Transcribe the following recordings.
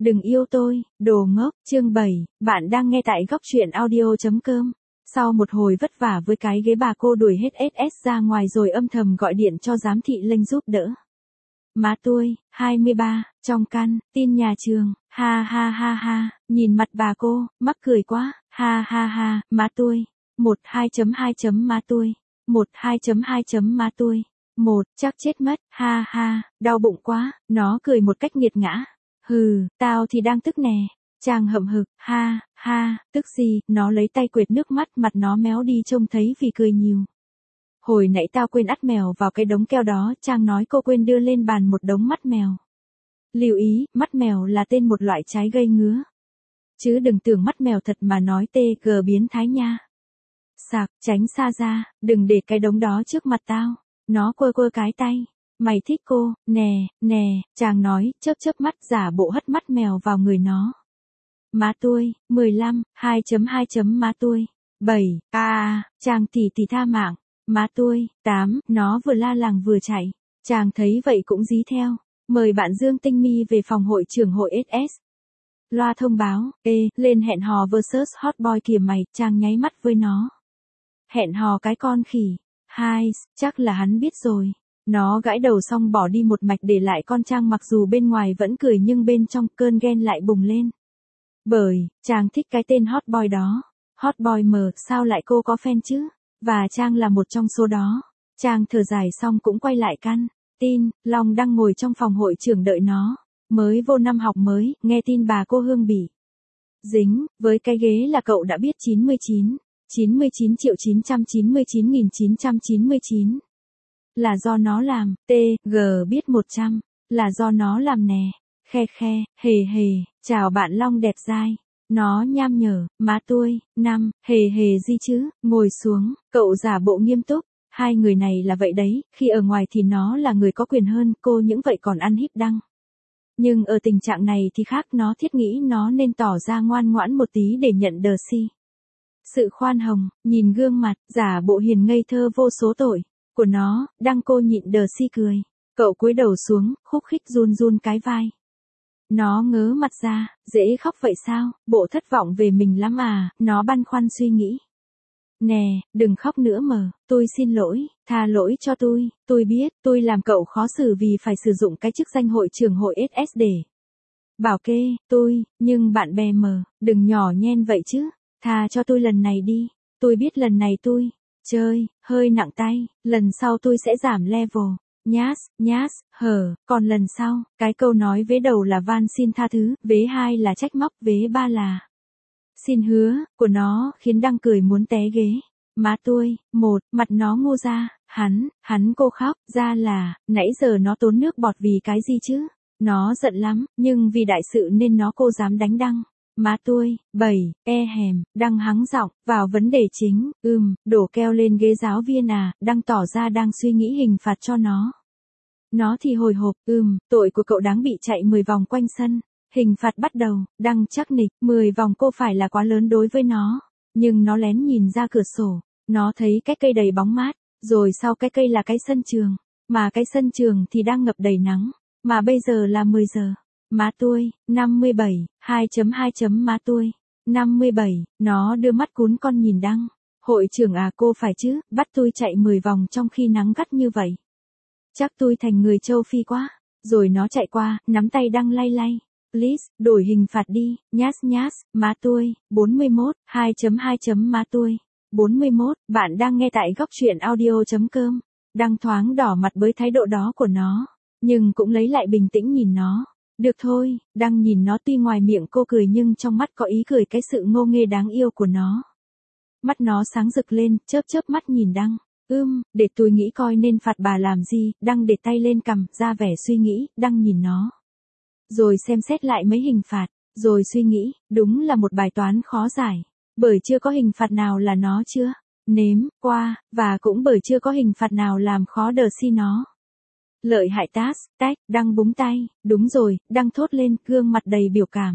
Đừng yêu tôi, đồ ngốc. Chương 7, bạn đang nghe tại góc truyện audio.com. Sau một hồi vất vả với cái ghế, bà cô đuổi hết SS ra ngoài rồi âm thầm gọi điện cho giám thị Lênh giúp đỡ. Má tôi, 23, trong căn, tin nhà trường, ha ha ha ha, nhìn mặt bà cô, mắc cười quá, ha ha ha, má tôi, 12.2 má tôi, 12.2 má tôi, chắc chết mất, ha ha, đau bụng quá, nó cười một cách nghiệt ngã. Hừ, tao thì đang tức nè. Chàng hậm hực, ha, ha, tức gì, nó lấy tay quệt nước mắt, mặt nó méo đi trông thấy vì cười nhiều. Hồi nãy tao quên ắt mèo vào cái đống keo đó, Chàng nói cô quên đưa lên bàn một đống mắt mèo. Lưu ý, mắt mèo là tên một loại trái gây ngứa. Chứ đừng tưởng mắt mèo thật mà nói TG biến thái nha. Sạc, tránh xa ra, đừng để cái đống đó trước mặt tao. Nó quơ quơ cái tay. Mày thích cô, nè, chàng nói, chớp mắt giả bộ hất mắt mèo vào người nó. Má tôi, 15, 2.2 má tôi, 7, chàng tỉ tha mạng. Má tôi, 8, nó vừa la làng vừa chạy. Chàng thấy vậy cũng dí theo. Mời bạn Dương Tinh My về phòng hội trưởng hội SS. Loa thông báo, lên hẹn hò vs hot boy kìa mày, chàng nháy mắt với nó. Hẹn hò cái con khỉ. Hai, chắc là hắn biết rồi. Nó gãi đầu xong bỏ đi một mạch để lại con Trang mặc dù bên ngoài vẫn cười nhưng bên trong cơn ghen lại bùng lên. Bởi, Trang thích cái tên hot boy đó. Hot boy mờ, sao lại cô có fan chứ? Và Trang là một trong số đó. Trang thở dài xong cũng quay lại căn. Tin, Long đang ngồi trong phòng hội trưởng đợi nó. Mới vô năm học mới, nghe tin bà cô Hương bị dính, với cái ghế là cậu đã biết 99.999.999. Là do nó làm, TG biết 100, là do nó làm nè, khe, hề, chào bạn Long đẹp dai. Nó nham nhở, má tôi, 5, hề gì chứ, ngồi xuống, cậu giả bộ nghiêm túc, hai người này là vậy đấy, khi ở ngoài thì nó là người có quyền hơn, cô những vậy còn ăn hiếp đăng. Nhưng ở tình trạng này thì khác, nó thiết nghĩ nó nên tỏ ra ngoan ngoãn một tí để nhận đờ si. Sự khoan hồng, nhìn gương mặt, giả bộ hiền ngây thơ vô số tội của nó, đăng cô nhịn đờ si cười. Cậu cúi đầu xuống, khúc khích run cái vai. Nó ngớ mặt ra, dễ khóc vậy sao, bộ thất vọng về mình lắm à, nó băn khoăn suy nghĩ. Nè, đừng khóc nữa mờ, tôi xin lỗi, tha lỗi cho tôi biết, tôi làm cậu khó xử vì phải sử dụng cái chức danh hội trưởng hội SS để bảo kê, nhưng bạn bè mờ, đừng nhỏ nhen vậy chứ, tha cho tôi lần này đi, tôi biết lần này tôi chơi hơi nặng tay, lần sau tôi sẽ giảm level. Nhás, còn lần sau, cái câu nói vế đầu là van xin tha thứ, vế 2 là trách móc, vế 3 là xin hứa, của nó, khiến Đăng cười muốn té ghế. Má tôi, mặt nó ngô ra, hắn cô khóc, ra là, nãy giờ nó tốn nước bọt vì cái gì chứ? Nó giận lắm, nhưng vì đại sự nên nó cô dám đánh Đăng. Má tôi, 7, Đăng hắng giọng, vào vấn đề chính, đổ keo lên ghế giáo viên à, Đăng tỏ ra đang suy nghĩ hình phạt cho nó. Nó thì hồi hộp, tội của cậu đáng bị chạy 10 vòng quanh sân. Hình phạt bắt đầu, Đăng chắc nịch, 10 vòng cô phải là quá lớn đối với nó. Nhưng nó lén nhìn ra cửa sổ, nó thấy cái cây đầy bóng mát, rồi sau cái cây là cái sân trường. Mà cái sân trường thì đang ngập đầy nắng, mà bây giờ là 10 giờ. Má tôi, 57, 2.2 má tôi, 57, nó đưa mắt cún con nhìn Đăng. Hội trưởng à, cô phải chứ, bắt tôi chạy 10 vòng trong khi nắng gắt như vậy. Chắc tôi thành người châu Phi quá. Rồi nó chạy qua, nắm tay Đăng lay. Please, đổi hình phạt đi, nhás, má tôi, 41, 2.2 má tôi, 41, bạn đang nghe tại góc truyện audio.com. Đăng thoáng đỏ mặt với thái độ đó của nó, nhưng cũng lấy lại bình tĩnh nhìn nó. Được thôi, Đăng nhìn nó, tuy ngoài miệng cô cười nhưng trong mắt có ý cười cái sự ngô nghê đáng yêu của nó. Mắt nó sáng rực lên, chớp mắt nhìn Đăng. Để tôi nghĩ coi nên phạt bà làm gì. Đăng để tay lên cằm, ra vẻ suy nghĩ. Đăng nhìn nó, rồi xem xét lại mấy hình phạt, rồi suy nghĩ, đúng là một bài toán khó giải. Bởi chưa có hình phạt nào là nó chưa nếm qua, và cũng bởi chưa có hình phạt nào làm khó đờ si nó. Lợi hại tách, Đăng búng tay, đúng rồi, Đăng thốt lên, gương mặt đầy biểu cảm.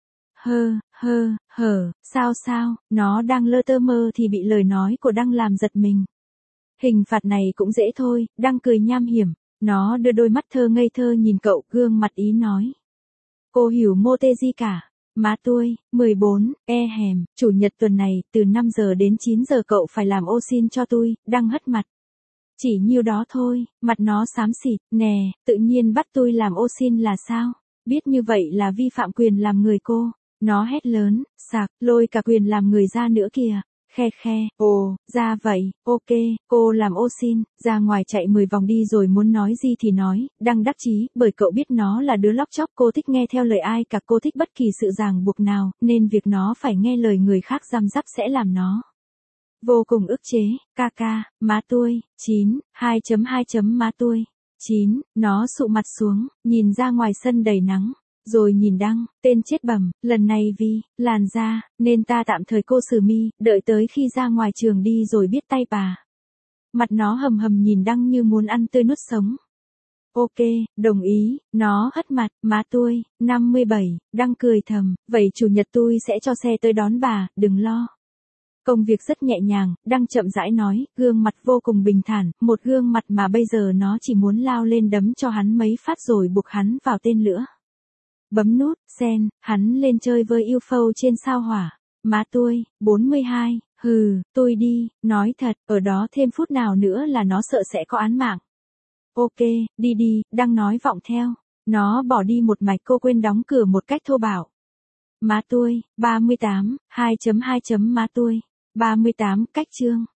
Sao, nó đang lơ tơ mơ thì bị lời nói của Đăng làm giật mình. Hình phạt này cũng dễ thôi, Đăng cười nham hiểm, nó đưa đôi mắt thơ ngây thơ nhìn cậu, gương mặt ý nói. Cô hiểu mô tê gì cả. Má tôi, 14, chủ nhật tuần này, từ 5 giờ đến 9 giờ cậu phải làm ô sin cho tôi, Đăng hất mặt. Chỉ nhiêu đó thôi, mặt nó xám xịt, nè, tự nhiên bắt tôi làm ô sin là sao? Biết như vậy là vi phạm quyền làm người cô. Nó hét lớn, sạc, lôi cả quyền làm người ra nữa kìa. Khe khe, ồ, ra vậy, ok, cô làm ô sin, ra ngoài chạy 10 vòng đi rồi muốn nói gì thì nói, Đăng đắc chí, bởi cậu biết nó là đứa lóc chóc, cô thích nghe theo lời ai cả, cô thích bất kỳ sự ràng buộc nào, nên việc nó phải nghe lời người khác giam giáp sẽ làm nó vô cùng ức chế. Ca, má tôi, 9, 2.2. Má tôi, 9, nó sụ mặt xuống, nhìn ra ngoài sân đầy nắng. Rồi nhìn Đăng, tên chết bẩm, lần này vì làn da, nên ta tạm thời cô xử mi, đợi tới khi ra ngoài trường đi rồi biết tay bà. Mặt nó hầm hầm nhìn Đăng như muốn ăn tươi nuốt sống. Ok, đồng ý, nó hất mặt, má tôi, 57, Đăng cười thầm, vậy chủ nhật tôi sẽ cho xe tới đón bà, đừng lo. Công việc rất nhẹ nhàng, Đăng chậm rãi nói, gương mặt vô cùng bình thản, một gương mặt mà bây giờ nó chỉ muốn lao lên đấm cho hắn mấy phát rồi buộc hắn vào tên lửa. Bấm nút, send, hắn lên chơi với UFO trên sao hỏa. Má tôi, 42, tôi đi, nói thật, ở đó thêm phút nào nữa là nó sợ sẽ có án mạng. Ok, đi, Đăng nói vọng theo. Nó bỏ đi một mạch, cô quên đóng cửa một cách thô bạo. Má tôi, 38, 2.2. Má tôi, 38, cách chương.